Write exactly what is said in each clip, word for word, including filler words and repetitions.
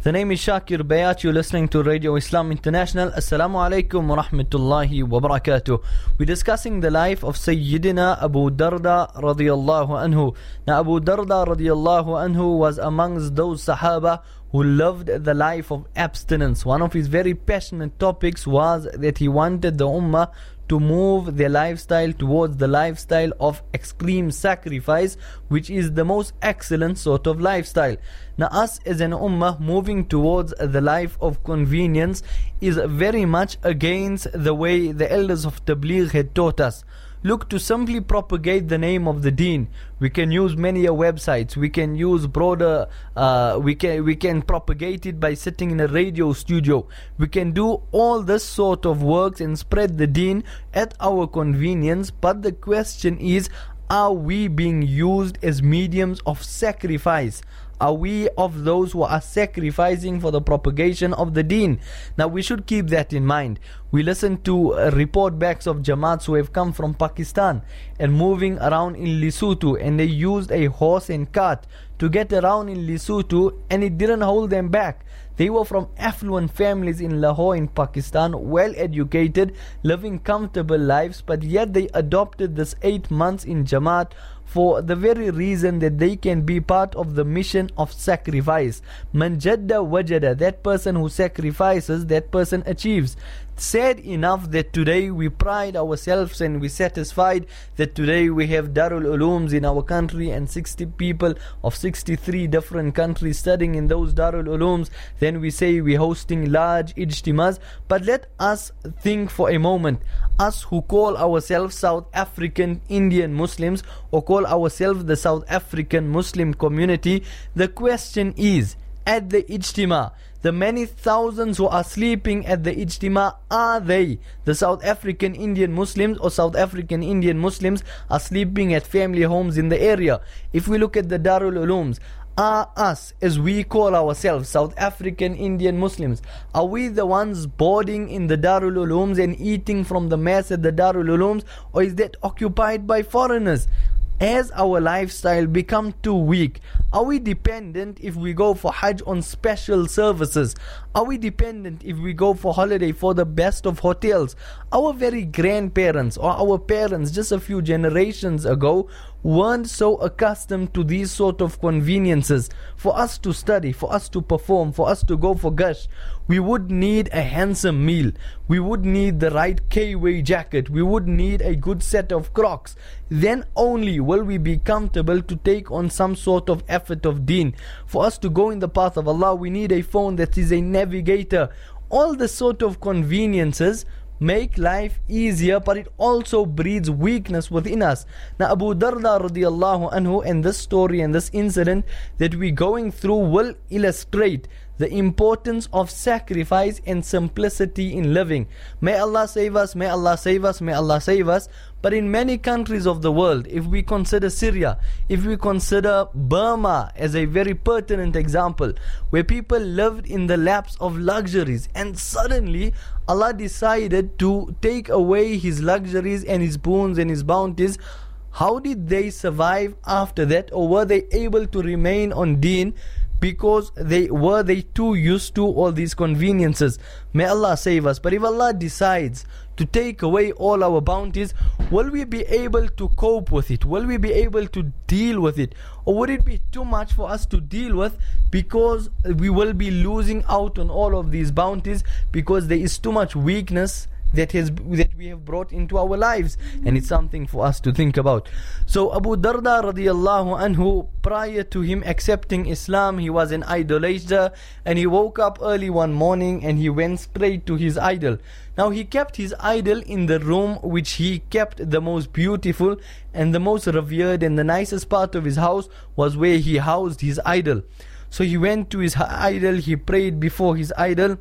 The name is Shakir Bayat. You're listening to Radio Islam International. Assalamu alaikum wa rahmatullahi wa barakatuh. We're discussing the life of Sayyidina Abu Darda radiyallahu anhu. Now Abu Darda radiyallahu anhu was amongst those Sahaba who loved the life of abstinence. One of his very passionate topics was that he wanted the Ummah to move their lifestyle towards the lifestyle of extreme sacrifice, which is the most excellent sort of lifestyle. Now us as an Ummah moving towards the life of convenience is very much against the way the elders of Tabligh had taught us. Look, to simply propagate the name of the deen, we can use many websites, we can use broader, uh, we can we can propagate it by sitting in a radio studio. We can do all this sort of works and spread the deen at our convenience, but the question is, are we being used as mediums of sacrifice? Are we of those who are sacrificing for the propagation of the deen? Now we should keep that in mind. We listen to uh, report backs of Jamaats who have come from Pakistan and moving around in Lesotho, and they used a horse and cart to get around in Lesotho, and it didn't hold them back. They were from affluent families in Lahore in Pakistan, well educated, living comfortable lives, but yet they adopted this eight months in Jamaat for the very reason that they can be part of the mission of sacrifice. Man jadda wajada, that person who sacrifices, that person achieves. Sad enough that today we pride ourselves and we satisfied that today we have Darul Ulooms in our country and sixty people of sixty-three different countries studying in those Darul Ulooms. Then we say we're hosting large ijtimas. But let us think for a moment. Us who call ourselves South African Indian Muslims or call ourselves the South African Muslim community, the question is, at the ijtima, the many thousands who are sleeping at the ijtima, are they the South African Indian Muslims, or South African Indian Muslims are sleeping at family homes in the area? If we look at the Darul Ulooms, are us, as we call ourselves, South African Indian Muslims, are we the ones boarding in the Darul Ulooms and eating from the mess at the Darul Ulooms, or is that occupied by foreigners? Has our lifestyle become too weak? Are we dependent if we go for Hajj on special services? Are we dependent if we go for holiday for the best of hotels? Our very grandparents or our parents just a few generations ago weren't so accustomed to these sort of conveniences. For us to study, for us to perform, for us to go for gush, we would need a handsome meal. We would need the right K-way jacket. We would need a good set of Crocs. Then only will we be comfortable to take on some sort of effort of deen. For us to go in the path of Allah, we need a phone that is a navigator. All the sort of conveniences make life easier, but it also breeds weakness within us. Now Abu Darda radiyallahu anhu, and this story and this incident that we're going through will illustrate the importance of sacrifice and simplicity in living. May Allah save us, may Allah save us, may Allah save us. But in many countries of the world, if we consider Syria, if we consider Burma as a very pertinent example, where people lived in the laps of luxuries, and suddenly Allah decided to take away His luxuries and His boons and His bounties, how did they survive after that? Or were they able to remain on deen? Because they were they too used to all these conveniences? May Allah save us. But if Allah decides to take away all our bounties, will we be able to cope with it? Will we be able to deal with it? Or would it be too much for us to deal with, because we will be losing out on all of these bounties because there is too much weakness that has that we have brought into our lives? And it's something for us to think about. So Abu Darda radiyallahu anhu, prior to him accepting Islam, he was an idolater, and he woke up early one morning and he went straight to his idol. Now he kept his idol in the room which he kept the most beautiful and the most revered, and the nicest part of his house was where he housed his idol. So he went to his idol, he prayed before his idol.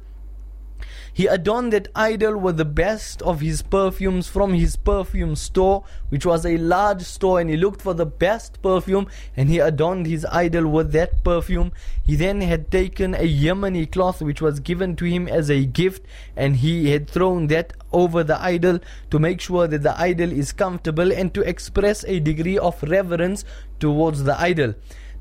He adorned that idol with the best of his perfumes from his perfume store, which was a large store, and he looked for the best perfume and he adorned his idol with that perfume. He then had taken a Yemeni cloth which was given to him as a gift, and he had thrown that over the idol to make sure that the idol is comfortable and to express a degree of reverence towards the idol.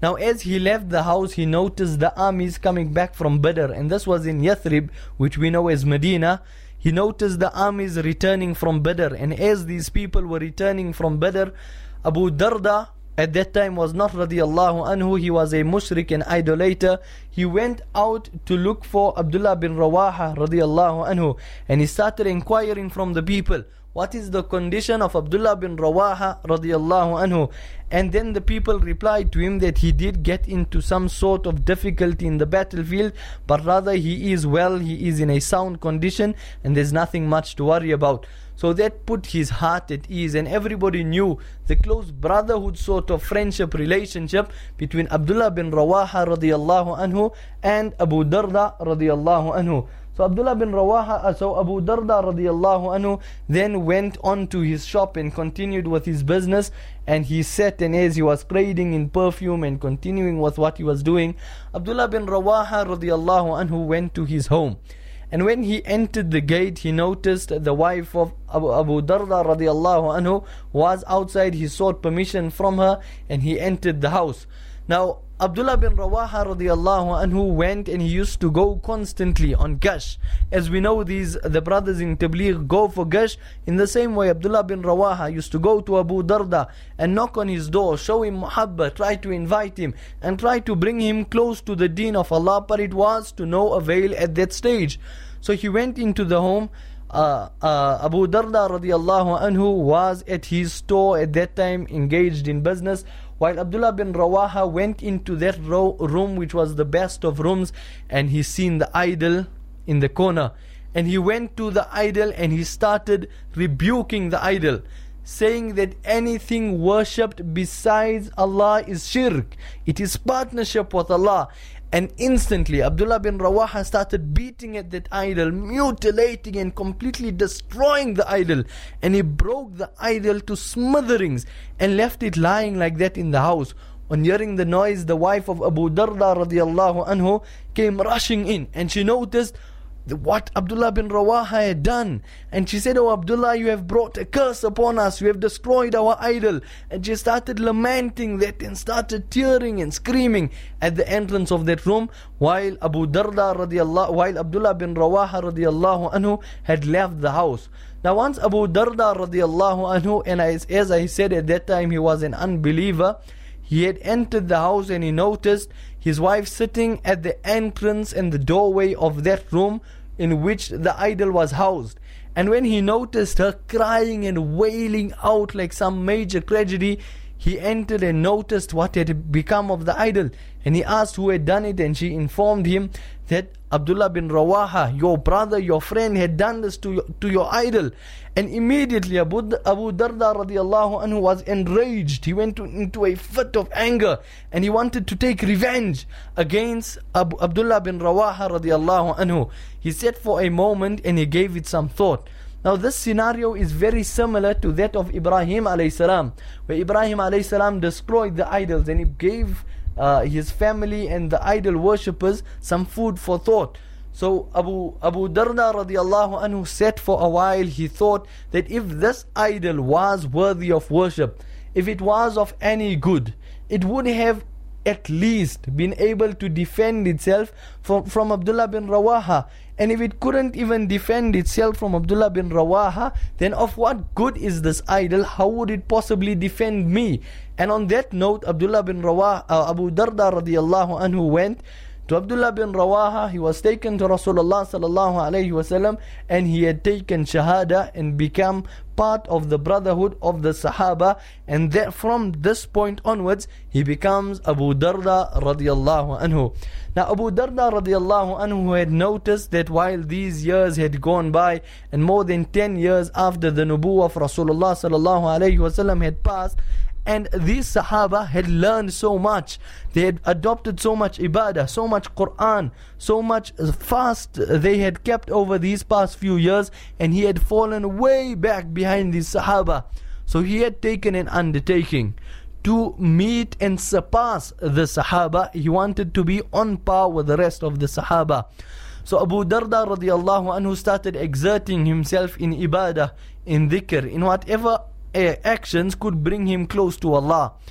Now as he left the house, he noticed the armies coming back from Badr, and this was in Yathrib, which we know as Medina. He noticed the armies returning from Badr, and as these people were returning from Badr, Abu Darda at that time was not radiallahu anhu, he was a mushrik and idolater. He went out to look for Abdullah bin Rawaha radiallahu anhu, and he started inquiring from the people, what is the condition of Abdullah bin Rawaha radiallahu anhu? And then the people replied to him that he did get into some sort of difficulty in the battlefield, but rather he is well, he is in a sound condition, and there's nothing much to worry about. So that put his heart at ease, and everybody knew the close brotherhood sort of friendship relationship between Abdullah bin Rawaha radiallahu anhu and Abu Darda radiallahu anhu. So Abdullah bin Rawaha, uh, so Abu Darda radiallahu anhu then went on to his shop and continued with his business, and he sat, and as he was trading in perfume and continuing with what he was doing, Abdullah bin Rawaha radiallahu anhu went to his home. And when he entered the gate, he noticed the wife of Abu, Abu Darda radiallahu anhu was outside. He sought permission from her, and he entered the house. Now Abdullah bin Rawaha radiallahu anhu went, and he used to go constantly on Gash. As we know, these the brothers in Tabligh go for Gash. In the same way, Abdullah bin Rawaha used to go to Abu Darda and knock on his door, show him muhabba, try to invite him and try to bring him close to the deen of Allah, but it was to no avail at that stage. So he went into the home. Uh, uh, Abu Darda radiallahu anhu was at his store at that time, engaged in business, while Abdullah bin Rawaha went into that ro- room which was the best of rooms, and he seen the idol in the corner, and he went to the idol and he started rebuking the idol, saying that anything worshipped besides Allah is shirk, it is partnership with Allah. And instantly Abdullah bin Rawaha started beating at that idol, mutilating and completely destroying the idol, and he broke the idol to smitherings and left it lying like that in the house. On hearing the noise, the wife of Abu Darda radiallahu anhu came rushing in, and she noticed what Abdullah bin Rawaha had done, and she said, "Oh Abdullah, you have brought a curse upon us, you have destroyed our idol." And she started lamenting that and started tearing and screaming at the entrance of that room, while Abu Darda radiallahu while Abdullah bin Rawaha radiallahu anhu had left the house. Now once Abu Darda radiallahu anhu, and as, as I said at that time he was an unbeliever, he had entered the house and he noticed his wife sitting at the entrance and the doorway of that room in which the idol was housed. And when he noticed her crying and wailing out like some major tragedy, he entered and noticed what had become of the idol. And he asked who had done it, and she informed him that Abdullah bin Rawaha, your brother, your friend, had done this to your, to your idol. And immediately Abu, Abu Darda radiallahu anhu was enraged. He went to, into a fit of anger, and he wanted to take revenge against Abu, Abdullah bin Rawaha radiallahu anhu. He sat for a moment and he gave it some thought. Now this scenario is very similar to that of Ibrahim alayhi salam, where Ibrahim alayhi salam destroyed the idols, and he gave uh, his family and the idol worshippers some food for thought. So Abu Abu Darda radiallahu anhu sat for a while. He thought that if this idol was worthy of worship, if it was of any good, it would have at least been able to defend itself from, from Abdullah bin Rawaha. And if it couldn't even defend itself from Abdullah bin Rawaha, then of what good is this idol? How would it possibly defend me? And on that note, Abdullah bin Rawaha, uh, Abu Darda radiallahu anhu went to Abdullah bin Rawaha. He was taken to Rasulullah sallallahu alayhi wasallam, and he had taken shahada and become part of the brotherhood of the Sahaba. And that from this point onwards, he becomes Abu Darda radiallahu anhu. Now Abu Darda radiallahu anhu had noticed that while these years had gone by, and more than ten years after the nubuwwah of Rasulullah sallallahu alayhi wasallam had passed, and these Sahaba had learned so much, they had adopted so much ibadah, so much Quran, so much fast they had kept over these past few years, and he had fallen way back behind these Sahaba. So he had taken an undertaking to meet and surpass the Sahaba. He wanted to be on par with the rest of the Sahaba. So Abu Darda radiallahu anhu started exerting himself in ibadah, in dhikr, in whatever actions could bring him close to Allah.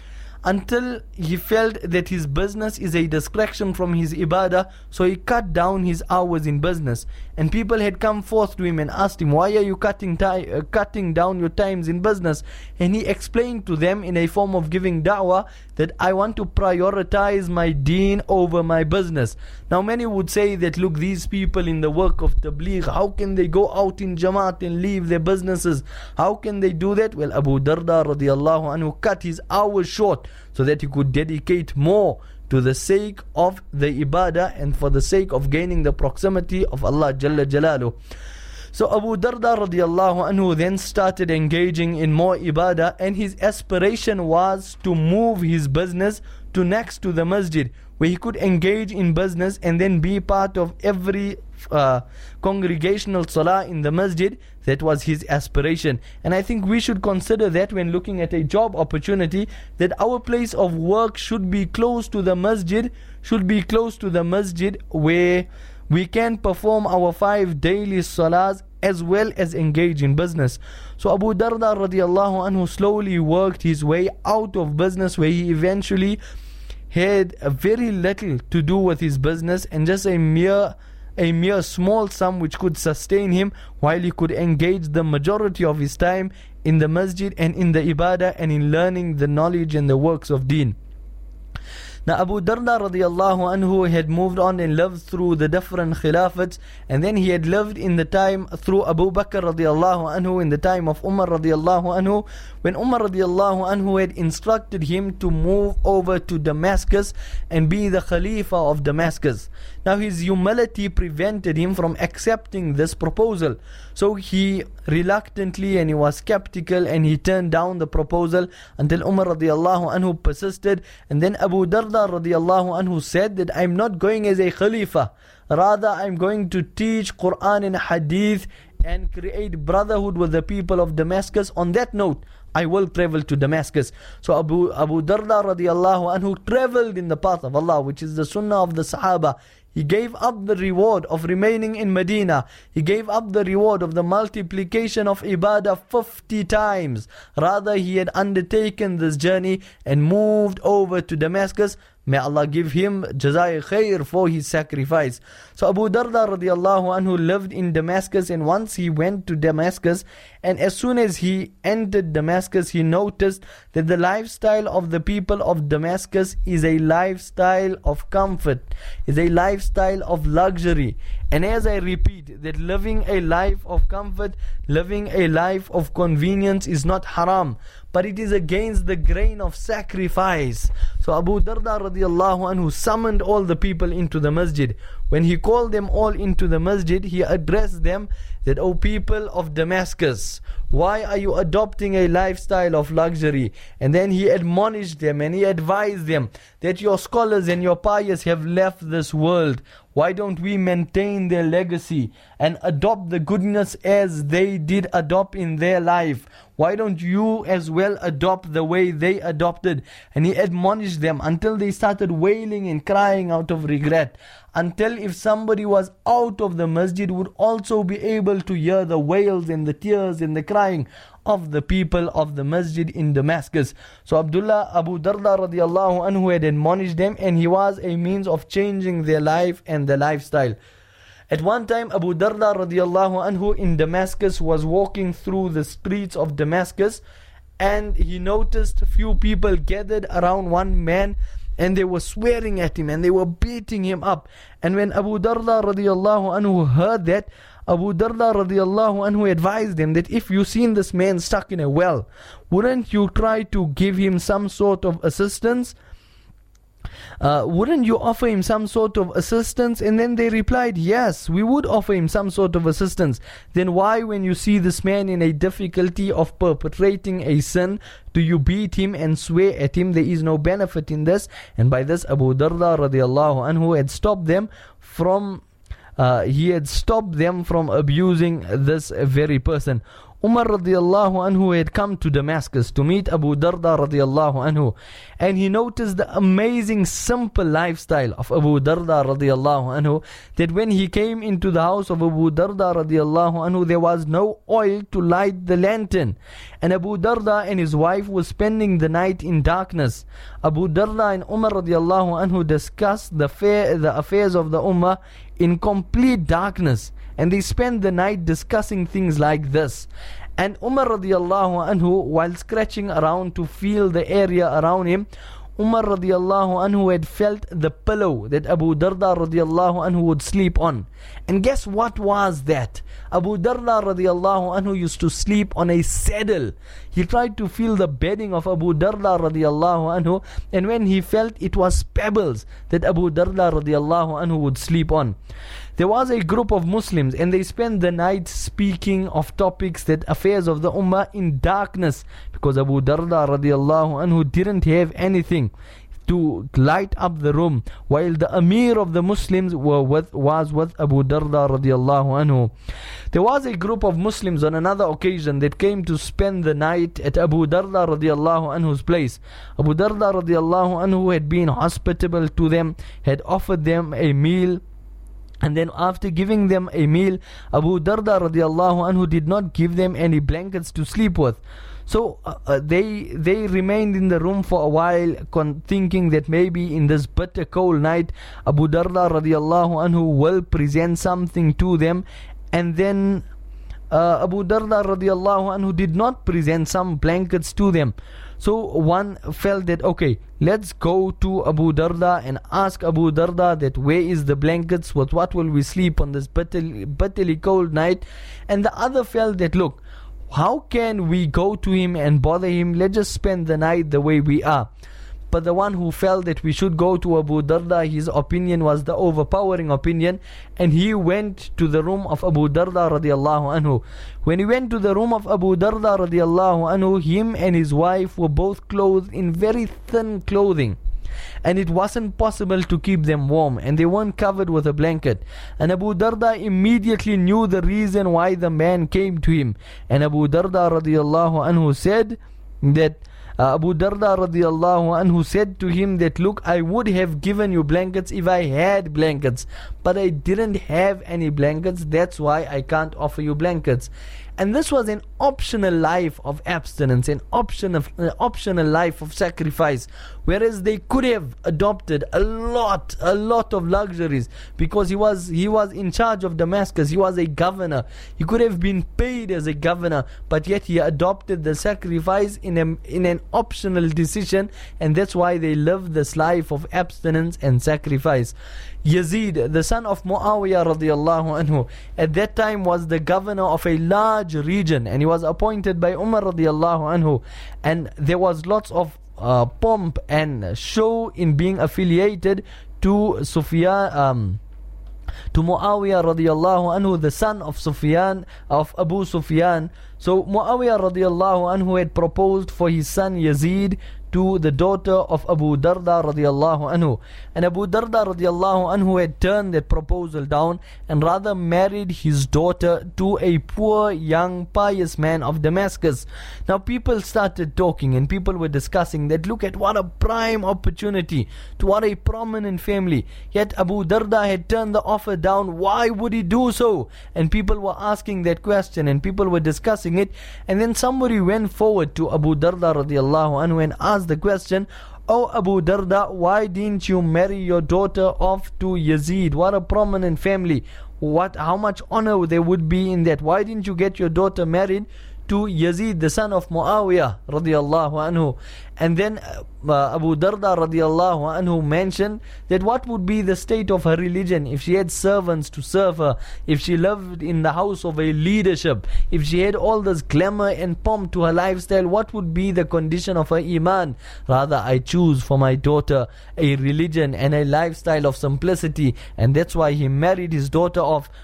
until he felt that his business is a distraction from his ibadah, so he cut down his hours in business. And people had come forth to him and asked him, why are you cutting ti- uh, cutting down your times in business? And he explained to them in a form of giving da'wah that I want to prioritize my deen over my business. Now many would say that, look, these people in the work of tabligh, how can they go out in Jamaat and leave their businesses? How can they do that? Well, Abu Darda radiallahu anhu cut his hours short so that he could dedicate more to the sake of the ibadah and for the sake of gaining the proximity of Allah Jalla Jalaluh. So Abu Darda radiallahu anhu then started engaging in more ibadah, and his aspiration was to move his business to next to the masjid, where he could engage in business and then be part of every uh, congregational salah in the masjid. That was his aspiration. And I think we should consider that when looking at a job opportunity, that our place of work should be close to the masjid, should be close to the masjid where we can perform our five daily salahs as well as engage in business. So Abu Darda radiallahu anhu slowly worked his way out of business, where he eventually had very little to do with his business and just a mere a mere small sum which could sustain him, while he could engage the majority of his time in the masjid and in the ibadah and in learning the knowledge and the works of deen. Now Abu Darda radiallahu anhu had moved on and lived through the different khilafats, and then he had lived in the time through Abu Bakr radiallahu anhu, in the time of Umar radiallahu anhu, when Umar radiallahu anhu had instructed him to move over to Damascus and be the Khalifa of Damascus. Now his humility prevented him from accepting this proposal, so he reluctantly and he was skeptical and he turned down the proposal until Umar radiallahu anhu persisted. And then Abu Darda radiallahu anhu said that I'm not going as a Khalifa, rather I'm going to teach Quran and Hadith and create brotherhood with the people of Damascus. On that note, I will travel to Damascus. So Abu, Abu Darda radiallahu anhu traveled in the path of Allah, which is the sunnah of the Sahaba. He gave up the reward of remaining in Medina. He gave up the reward of the multiplication of ibadah fifty times. Rather, he had undertaken this journey and moved over to Damascus. May Allah give him jazai khair for his sacrifice. So Abu Darda radiallahu anhu lived in Damascus, and once he went to Damascus, and as soon as he entered Damascus, he noticed that the lifestyle of the people of Damascus is a lifestyle of comfort, is a lifestyle of luxury. And as I repeat, that living a life of comfort, living a life of convenience is not haram, but it is against the grain of sacrifice. So Abu Darda radiallahu anhu summoned all the people into the masjid. When he called them all into the masjid, he addressed them that, O people of Damascus, why are you adopting a lifestyle of luxury? And then he admonished them and he advised them that your scholars and your pious have left this world. Why don't we maintain their legacy and adopt the goodness as they did adopt in their life? Why don't you as well adopt the way they adopted? And he admonished them until they started wailing and crying out of regret. Until if somebody was out of the masjid, would also be able to hear the wails and the tears and the crying of the people of the masjid in Damascus. So Abdullah Abu Darda radiallahu anhu had admonished them, and he was a means of changing their life and their lifestyle. At one time, Abu Darda radiallahu anhu in Damascus was walking through the streets of Damascus, and he noticed a few people gathered around one man, and they were swearing at him and they were beating him up. And when Abu Darda radiallahu anhu heard that, Abu Darda radiallahu anhu advised him that if you seen this man stuck in a well, wouldn't you try to give him some sort of assistance? Uh, wouldn't you offer him some sort of assistance? And then they replied, yes, we would offer him some sort of assistance. Then why, when you see this man in a difficulty of perpetrating a sin, do you beat him and swear at him? There is no benefit in this. And by this, Abu Darda radiallahu anhu had stopped them from Uh, he had stopped them from abusing this very person. Umar radiallahu anhu had come to Damascus to meet Abu Darda radiallahu anhu, and he noticed the amazing simple lifestyle of Abu Darda radiallahu anhu, that when he came into the house of Abu Darda radiallahu anhu, there was no oil to light the lantern, and Abu Darda and his wife were spending the night in darkness. Abu Darda and Umar radiallahu anhu discussed the, fair, the affairs of the Ummah in complete darkness, and they spent the night discussing things like this. And Umar radiallahu anhu, while scratching around to feel the area around him, Umar radiallahu anhu had felt the pillow that Abu Darda radiallahu anhu would sleep on. And guess what was that? Abu Darda radiallahu anhu used to sleep on a saddle. He tried to feel the bedding of Abu Darda radiallahu anhu, and when he felt it was pebbles that Abu Darda radiallahu anhu would sleep on. There was a group of Muslims, and they spent the night speaking of topics, that affairs of the Ummah, in darkness, because Abu Darda radiallahu anhu didn't have anything to light up the room, while the Amir of the Muslims were with, was with Abu Darda radiallahu anhu. There was a group of Muslims on another occasion that came to spend the night at Abu Darda radiallahu anhu's place. Abu Darda radiallahu anhu had been hospitable to them, had offered them a meal, and then after giving them a meal, Abu Darda radiallahu anhu did not give them any blankets to sleep with. So uh, uh, they they remained in the room for a while, con- thinking that maybe in this bitter cold night, Abu Darda radiallahu anhu will present something to them. And then uh, Abu Darda radiallahu anhu did not present some blankets to them. So one felt that, okay, let's go to Abu Darda and ask Abu Darda that where is the blankets, with what will we sleep on this bitterly, bitterly cold night. And the other felt that, look, how can we go to him and bother him? Let's just spend the night the way we are. But the one who felt that we should go to Abu Darda, his opinion was the overpowering opinion, and he went to the room of Abu Darda radiallahu anhu. When he went to the room of Abu Darda radiallahu anhu, him and his wife were both clothed in very thin clothing, and it wasn't possible to keep them warm, and they weren't covered with a blanket. And Abu Darda immediately knew the reason why the man came to him. And Abu Darda radiallahu anhu said that Uh, Abu Darda radiallahu anhu said to him that, look, I would have given you blankets if I had blankets, but I didn't have any blankets, that's why I can't offer you blankets. And this was an optional life of abstinence, an option of, uh, optional life of sacrifice, whereas they could have adopted a lot, a lot of luxuries, because he was he was in charge of Damascus, he was a governor, he could have been paid as a governor, but yet he adopted the sacrifice in a, in an optional decision, and that's why they lived this life of abstinence and sacrifice. Yazid, the son of Muawiyah radiallahu anhu, at that time was the governor of a large region, and he was appointed by Umar radiallahu anhu, and there was lots of uh, pomp and show in being affiliated to Sufyan, um, to Muawiyah radiallahu anhu, the son of Sufyan, of Abu Sufyan. So Muawiyah radiallahu anhu had proposed for his son Yazid to the daughter of Abu Darda radiallahu anhu, and Abu Darda radiallahu anhu had turned that proposal down and rather married his daughter to a poor young pious man of Damascus. Now people started talking, and people were discussing that, look at what a prime opportunity to what a prominent family, yet Abu Darda had turned the offer down. Why would he do so? And people were asking that question, and people were discussing it, and then somebody went forward to Abu Darda radiallahu anhu and asked the question, oh Abu Darda, why didn't you marry your daughter off to Yazid? What a prominent family, what how much honor there would be in that. Why didn't you get your daughter married to Yazid, the son of Muawiyah radiallahu anhu? And then uh, Abu Darda radiallahu anhu mentioned that what would be the state of her religion if she had servants to serve her, if she lived in the house of a leadership, if she had all this glamour and pomp to her lifestyle, what would be the condition of her iman? Rather, I choose for my daughter a religion and a lifestyle of simplicity, and that's why he married his daughter off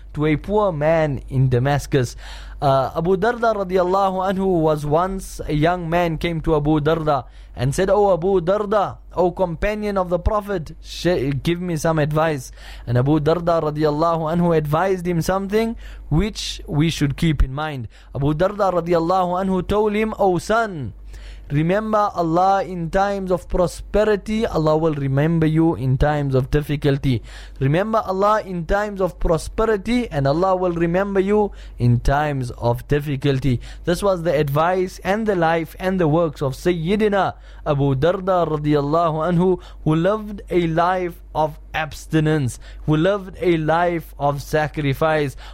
to a poor man in Damascus. Uh, Abu Darda radiallahu anhu was once a young man came to Abu Darda and said, "Oh Abu Darda, O companion of the Prophet, sh- give me some advice." And Abu Darda radiallahu anhu advised him something which we should keep in mind. Abu Darda radiallahu anhu told him, "O son, remember Allah in times of prosperity, Allah will remember you in times of difficulty. Remember Allah in times of prosperity, and Allah will remember you in times of difficulty." This was the advice and the life and the works of Sayyidina Abu Darda radiallahu anhu, who lived a life of abstinence, who lived a life of sacrifice,